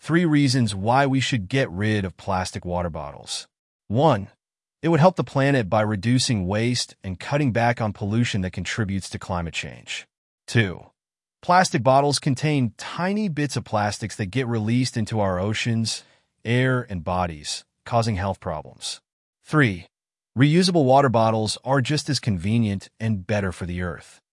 3 reasons why we should get rid of plastic water bottles. 1. It would help the planet by reducing waste and cutting back on pollution that contributes to climate change. 2. Plastic bottles contain tiny bits of plastics that get released into our oceans, air, and bodies, causing health problems. 3. Reusable water bottles are just as convenient and better for the earth.